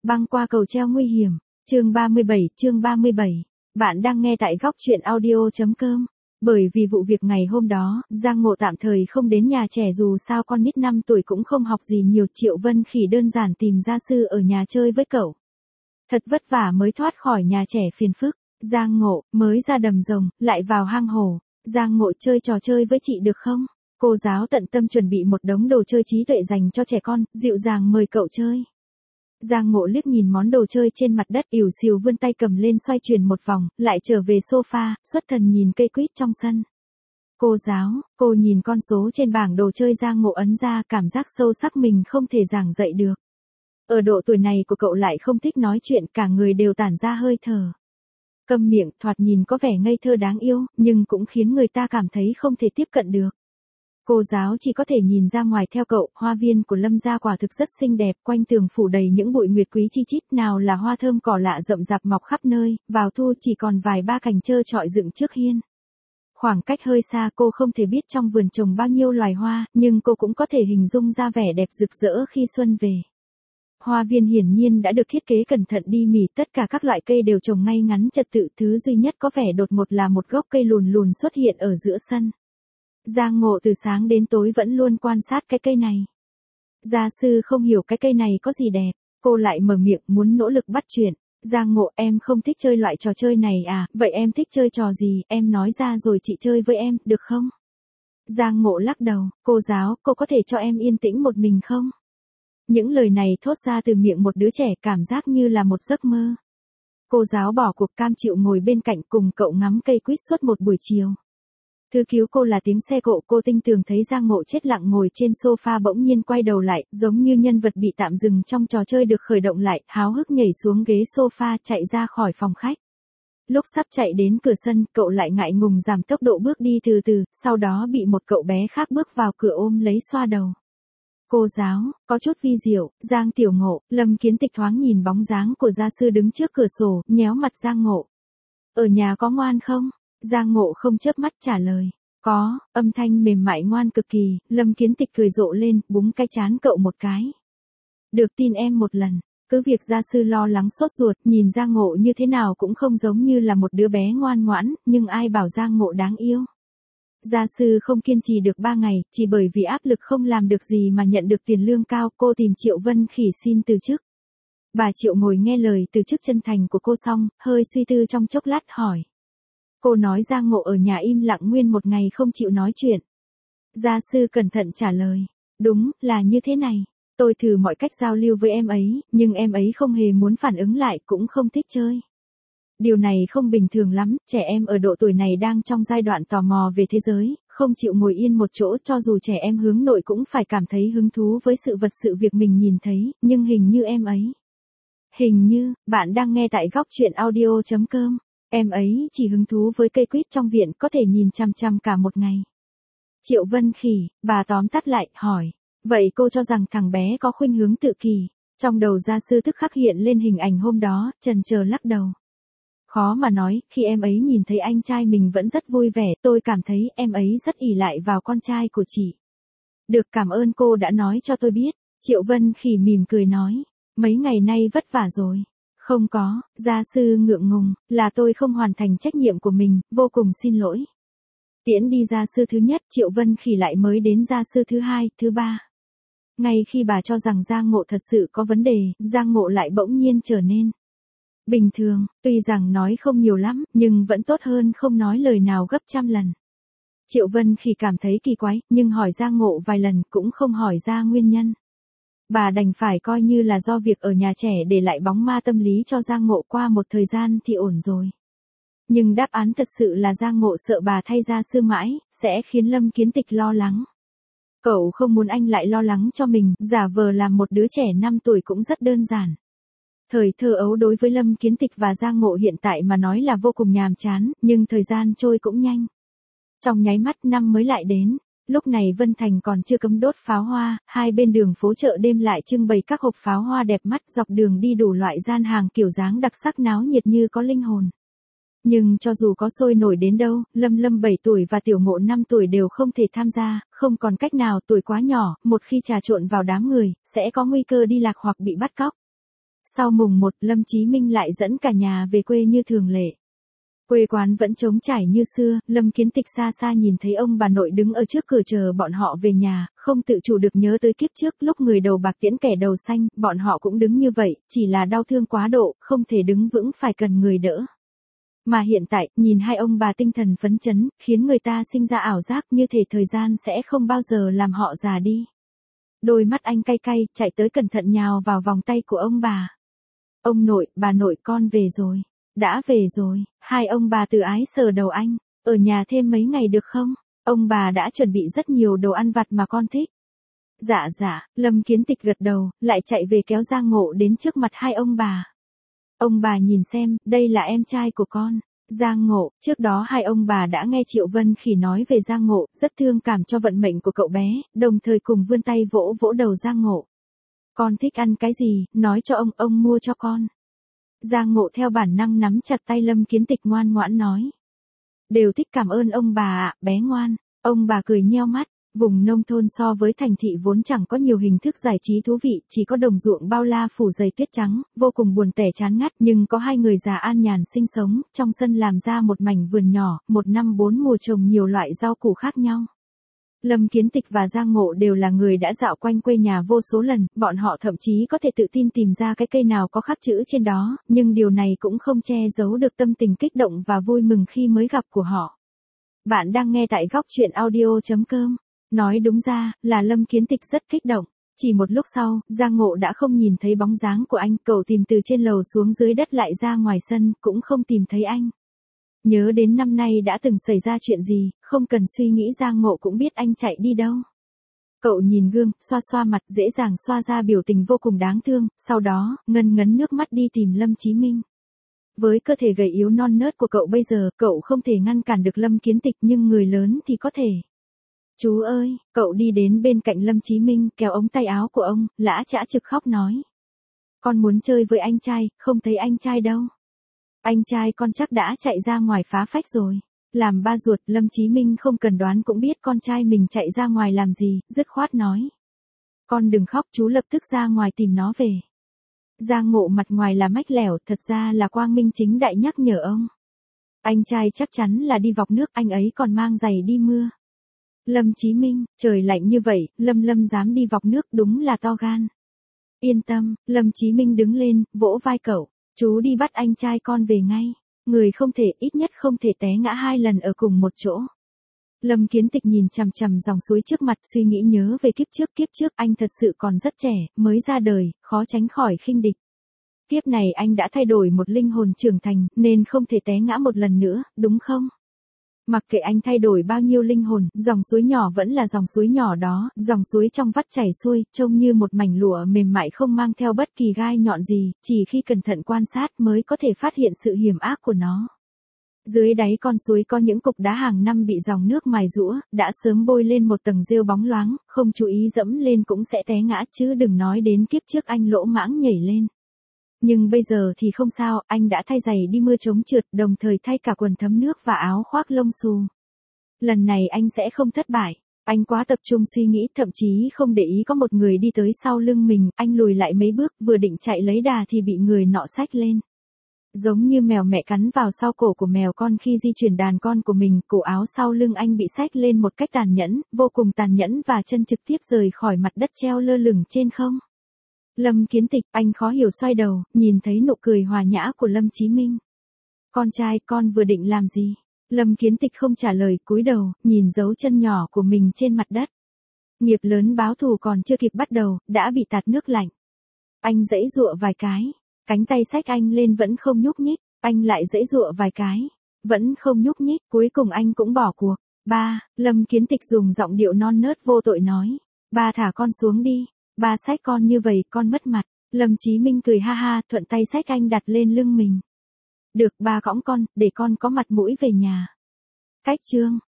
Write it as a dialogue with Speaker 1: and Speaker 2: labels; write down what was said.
Speaker 1: Băng qua cầu treo nguy hiểm. Chương 37. Bạn đang nghe tại góc truyện audio.com. Bởi vì vụ việc ngày hôm đó, Giang Ngộ tạm thời không đến nhà trẻ, dù sao con nít 5 tuổi cũng không học gì nhiều. Triệu Vân Khỉ đơn giản tìm gia sư ở nhà chơi với cậu. Thật vất vả mới thoát khỏi nhà trẻ phiền phức. Giang Ngộ, mới ra đầm rồng, lại vào hang hổ. Giang Ngộ chơi trò chơi với chị được không? Cô giáo tận tâm chuẩn bị một đống đồ chơi trí tuệ dành cho trẻ con, dịu dàng mời cậu chơi. Giang Ngộ liếc nhìn món đồ chơi trên mặt đất, ỉu xìu vươn tay cầm lên xoay chuyển một vòng, lại trở về sofa, xuất thần nhìn cây quýt trong sân. Cô giáo, cô nhìn con số trên bảng đồ chơi Giang Ngộ ấn ra, cảm giác sâu sắc mình không thể giảng dạy được. Ở độ tuổi này của cậu lại không thích nói chuyện, cả người đều tản ra hơi thở. Câm miệng, thoạt nhìn có vẻ ngây thơ đáng yêu, nhưng cũng khiến người ta cảm thấy không thể tiếp cận được. Cô giáo chỉ có thể nhìn ra ngoài theo cậu, hoa viên của Lâm gia quả thực rất xinh đẹp, quanh tường phủ đầy những bụi nguyệt quý chi chít, nào là hoa thơm cỏ lạ rậm rạp mọc khắp nơi, vào thu chỉ còn vài ba cành trơ trọi dựng trước hiên. Khoảng cách hơi xa cô không thể biết trong vườn trồng bao nhiêu loài hoa, nhưng cô cũng có thể hình dung ra vẻ đẹp rực rỡ khi xuân về. Hoa viên hiển nhiên đã được thiết kế cẩn thận đi mỉ, tất cả các loại cây đều trồng ngay ngắn trật tự, thứ duy nhất có vẻ đột ngột là một gốc cây lùn lùn xuất hiện ở giữa sân. Giang Ngộ từ sáng đến tối vẫn luôn quan sát cái cây này. Gia sư không hiểu cái cây này có gì đẹp, cô lại mở miệng muốn nỗ lực bắt chuyện. Giang Ngộ, em không thích chơi loại trò chơi này à, vậy em thích chơi trò gì, em nói ra rồi chị chơi với em, được không? Giang Ngộ lắc đầu, cô giáo, cô có thể cho em yên tĩnh một mình không? Những lời này thốt ra từ miệng một đứa trẻ, cảm giác như là một giấc mơ. Cô giáo bỏ cuộc, cam chịu ngồi bên cạnh cùng cậu ngắm cây quýt suốt một buổi chiều. Thứ cứu cô là tiếng xe cộ, cô tinh tường thấy Giang Ngộ chết lặng ngồi trên sofa, bỗng nhiên quay đầu lại, giống như nhân vật bị tạm dừng trong trò chơi được khởi động lại, háo hức nhảy xuống ghế sofa chạy ra khỏi phòng khách. Lúc sắp chạy đến cửa sân, cậu lại ngại ngùng giảm tốc độ bước đi từ từ, sau đó bị một cậu bé khác bước vào cửa ôm lấy xoa đầu. Cô giáo, có chút vi diệu, Giang Tiểu Ngộ, Lâm Kiến Tịch thoáng nhìn bóng dáng của gia sư đứng trước cửa sổ, nhéo mặt Giang Ngộ. Ở nhà có ngoan không? Giang Ngộ không chớp mắt trả lời. Có, âm thanh mềm mại ngoan cực kỳ. Lâm Kiến Tịch cười rộ lên, búng cái trán cậu một cái. Được, tin em một lần. Cứ việc gia sư lo lắng sốt ruột, nhìn Giang Ngộ như thế nào cũng không giống như là một đứa bé ngoan ngoãn, nhưng ai bảo Giang Ngộ đáng yêu. Gia sư không kiên trì được 3 ngày, chỉ bởi vì áp lực không làm được gì mà nhận được tiền lương cao, cô tìm Triệu Vân Khỉ xin từ chức. Bà Triệu ngồi nghe lời từ chức chân thành của cô xong, hơi suy tư trong chốc lát hỏi. Cô nói Giang Ngộ ở nhà im lặng nguyên một ngày không chịu nói chuyện. Gia sư cẩn thận trả lời. Đúng, là như thế này. Tôi thử mọi cách giao lưu với em ấy, nhưng em ấy không hề muốn phản ứng lại, cũng không thích chơi. Điều này không bình thường lắm, trẻ em ở độ tuổi này đang trong giai đoạn tò mò về thế giới, không chịu ngồi yên một chỗ, cho dù trẻ em hướng nội cũng phải cảm thấy hứng thú với sự việc mình nhìn thấy, nhưng hình như em ấy. Hình như, bạn đang nghe tại góc truyện audio.com. Em ấy chỉ hứng thú với cây quýt trong viện, có thể nhìn chằm chằm cả một ngày. Triệu Vân Khỉ, bà tóm tắt lại, hỏi. Vậy cô cho rằng thằng bé có khuynh hướng tự kỷ? Trong đầu gia sư tức khắc hiện lên hình ảnh hôm đó, chần chờ lắc đầu. Khó mà nói, khi em ấy nhìn thấy anh trai mình vẫn rất vui vẻ, tôi cảm thấy em ấy rất ỷ lại vào con trai của chị. Được, cảm ơn cô đã nói cho tôi biết. Triệu Vân Khỉ mỉm cười nói. Mấy ngày nay vất vả rồi. Không có, gia sư ngượng ngùng, là tôi không hoàn thành trách nhiệm của mình, vô cùng xin lỗi. Tiễn đi gia sư thứ nhất, Triệu Vân Khỉ lại mới đến gia sư thứ hai, thứ ba. Ngay khi bà cho rằng Giang Ngộ thật sự có vấn đề, Giang Ngộ lại bỗng nhiên trở nên bình thường, tuy rằng nói không nhiều lắm, nhưng vẫn tốt hơn không nói lời nào gấp trăm lần. Triệu Vân Khỉ cảm thấy kỳ quái, nhưng hỏi Giang Ngộ vài lần cũng không hỏi ra nguyên nhân. Bà đành phải coi như là do việc ở nhà trẻ để lại bóng ma tâm lý cho Giang Ngộ, qua một thời gian thì ổn rồi. Nhưng đáp án thật sự là Giang Ngộ sợ bà thay gia sư mãi, sẽ khiến Lâm Kiến Tịch lo lắng. Cậu không muốn anh lại lo lắng cho mình, giả vờ làm một đứa trẻ 5 tuổi cũng rất đơn giản. Thời thơ ấu đối với Lâm Kiến Tịch và Giang Ngộ hiện tại mà nói là vô cùng nhàm chán, nhưng thời gian trôi cũng nhanh. Trong nháy mắt năm mới lại đến. Lúc này Vân Thành còn chưa cấm đốt pháo hoa, hai bên đường phố chợ đêm lại trưng bày các hộp pháo hoa đẹp mắt, dọc đường đi đủ loại gian hàng kiểu dáng đặc sắc náo nhiệt như có linh hồn. Nhưng cho dù có sôi nổi đến đâu, Lâm 7 tuổi và Tiểu Ngộ 5 tuổi đều không thể tham gia, không còn cách nào, tuổi quá nhỏ, một khi trà trộn vào đám người, sẽ có nguy cơ đi lạc hoặc bị bắt cóc. Sau mùng 1, Lâm Chí Minh lại dẫn cả nhà về quê như thường lệ. Quê quán vẫn trống trải như xưa, Lâm Kiến Tịch xa xa nhìn thấy ông bà nội đứng ở trước cửa chờ bọn họ về nhà, không tự chủ được nhớ tới kiếp trước lúc người đầu bạc tiễn kẻ đầu xanh, bọn họ cũng đứng như vậy, chỉ là đau thương quá độ, không thể đứng vững phải cần người đỡ. Mà hiện tại, nhìn hai ông bà tinh thần phấn chấn, khiến người ta sinh ra ảo giác như thể thời gian sẽ không bao giờ làm họ già đi. Đôi mắt anh cay cay, chạy tới cẩn thận nhào vào vòng tay của ông bà. Ông nội, bà nội con về rồi. Đã về rồi, hai ông bà từ ái sờ đầu anh. Ở nhà thêm mấy ngày được không? Ông bà đã chuẩn bị rất nhiều đồ ăn vặt mà con thích. Dạ, Lâm Kiến Tịch gật đầu, lại chạy về kéo Giang Ngộ đến trước mặt hai ông bà. Ông bà nhìn xem, đây là em trai của con. Giang Ngộ, trước đó hai ông bà đã nghe Triệu Vân Khỉ nói về Giang Ngộ, rất thương cảm cho vận mệnh của cậu bé, đồng thời cùng vươn tay vỗ vỗ đầu Giang Ngộ. Con thích ăn cái gì, nói cho ông mua cho con. Giang Ngộ theo bản năng nắm chặt tay Lâm Kiến Tịch ngoan ngoãn nói. Đều thích cảm ơn ông bà ạ, bé ngoan. Ông bà cười nheo mắt. Vùng nông thôn so với thành thị vốn chẳng có nhiều hình thức giải trí thú vị, chỉ có đồng ruộng bao la phủ dày tuyết trắng, vô cùng buồn tẻ chán ngắt, nhưng có hai người già an nhàn sinh sống, trong sân làm ra một mảnh vườn nhỏ, một năm 4 mùa trồng nhiều loại rau củ khác nhau. Lâm Kiến Tịch và Giang Ngộ đều là người đã dạo quanh quê nhà vô số lần, bọn họ thậm chí có thể tự tin tìm ra cái cây nào có khắc chữ trên đó, nhưng điều này cũng không che giấu được tâm tình kích động và vui mừng khi mới gặp của họ. Bạn đang nghe tại góc truyện audio.com. Nói đúng ra, là Lâm Kiến Tịch rất kích động. Chỉ một lúc sau, Giang Ngộ đã không nhìn thấy bóng dáng của anh, cậu tìm từ trên lầu xuống dưới đất lại ra ngoài sân, cũng không tìm thấy anh. Nhớ đến năm nay đã từng xảy ra chuyện gì, không cần suy nghĩ Giang Ngộ cũng biết anh chạy đi đâu. Cậu nhìn gương, xoa xoa mặt, dễ dàng xoa ra biểu tình vô cùng đáng thương, sau đó, ngân ngấn nước mắt đi tìm Lâm Chí Minh. Với cơ thể gầy yếu non nớt của cậu bây giờ, cậu không thể ngăn cản được Lâm Kiến Tịch nhưng người lớn thì có thể. Chú ơi, cậu đi đến bên cạnh Lâm Chí Minh, kéo ống tay áo của ông, lã chã trực khóc nói. Con muốn chơi với anh trai, không thấy anh trai đâu. Anh trai con chắc đã chạy ra ngoài phá phách rồi. Làm ba ruột, Lâm Chí Minh không cần đoán cũng biết con trai mình chạy ra ngoài làm gì, dứt khoát nói. Con đừng khóc, chú lập tức ra ngoài tìm nó về. Giang Ngộ mặt ngoài là mách lẻo, thật ra là quang minh chính đại nhắc nhở ông. Anh trai chắc chắn là đi vọc nước, anh ấy còn mang giày đi mưa. Lâm Chí Minh, trời lạnh như vậy, Lâm dám đi vọc nước đúng là to gan. Yên tâm, Lâm Chí Minh đứng lên, vỗ vai cậu. Chú đi bắt anh trai con về ngay. Người không thể, ít nhất không thể té ngã 2 lần ở cùng một chỗ. Lâm Kiến Tịch nhìn chằm chằm dòng suối trước mặt, suy nghĩ nhớ về kiếp trước anh thật sự còn rất trẻ, mới ra đời, khó tránh khỏi khinh địch. Kiếp này anh đã thay đổi một linh hồn trưởng thành, nên không thể té ngã một lần nữa, đúng không? Mặc kệ anh thay đổi bao nhiêu linh hồn, dòng suối nhỏ vẫn là dòng suối nhỏ đó, dòng suối trong vắt chảy xuôi, trông như một mảnh lụa mềm mại không mang theo bất kỳ gai nhọn gì, chỉ khi cẩn thận quan sát mới có thể phát hiện sự hiểm ác của nó. Dưới đáy con suối có những cục đá hàng năm bị dòng nước mài rũa, đã sớm bôi lên một tầng rêu bóng loáng, không chú ý dẫm lên cũng sẽ té ngã chứ đừng nói đến kiếp trước anh lỗ mãng nhảy lên. Nhưng bây giờ thì không sao, anh đã thay giày đi mưa chống trượt, đồng thời thay cả quần thấm nước và áo khoác lông xù. Lần này anh sẽ không thất bại. Anh quá tập trung suy nghĩ, thậm chí không để ý có một người đi tới sau lưng mình, anh lùi lại mấy bước, vừa định chạy lấy đà thì bị người nọ xách lên. Giống như mèo mẹ cắn vào sau cổ của mèo con khi di chuyển đàn con của mình, cổ áo sau lưng anh bị xách lên một cách tàn nhẫn, vô cùng tàn nhẫn và chân trực tiếp rời khỏi mặt đất treo lơ lửng trên không. Lâm Kiến Tịch, anh khó hiểu xoay đầu, nhìn thấy nụ cười hòa nhã của Lâm Chí Minh. Con trai, con vừa định làm gì? Lâm Kiến Tịch không trả lời, cúi đầu, nhìn dấu chân nhỏ của mình trên mặt đất. Nghiệp lớn báo thù còn chưa kịp bắt đầu, đã bị tạt nước lạnh. Anh giãy giụa vài cái, cánh tay xách anh lên vẫn không nhúc nhích, anh lại giãy giụa vài cái, vẫn không nhúc nhích, cuối cùng anh cũng bỏ cuộc. Ba, Lâm Kiến Tịch dùng giọng điệu non nớt vô tội nói. Ba thả con xuống đi. Ba xách con như vậy, con mất mặt. Lâm Chí Minh cười ha ha, thuận tay xách anh đặt lên lưng mình. Được, ba cõng con, để con có mặt mũi về nhà. Cách chương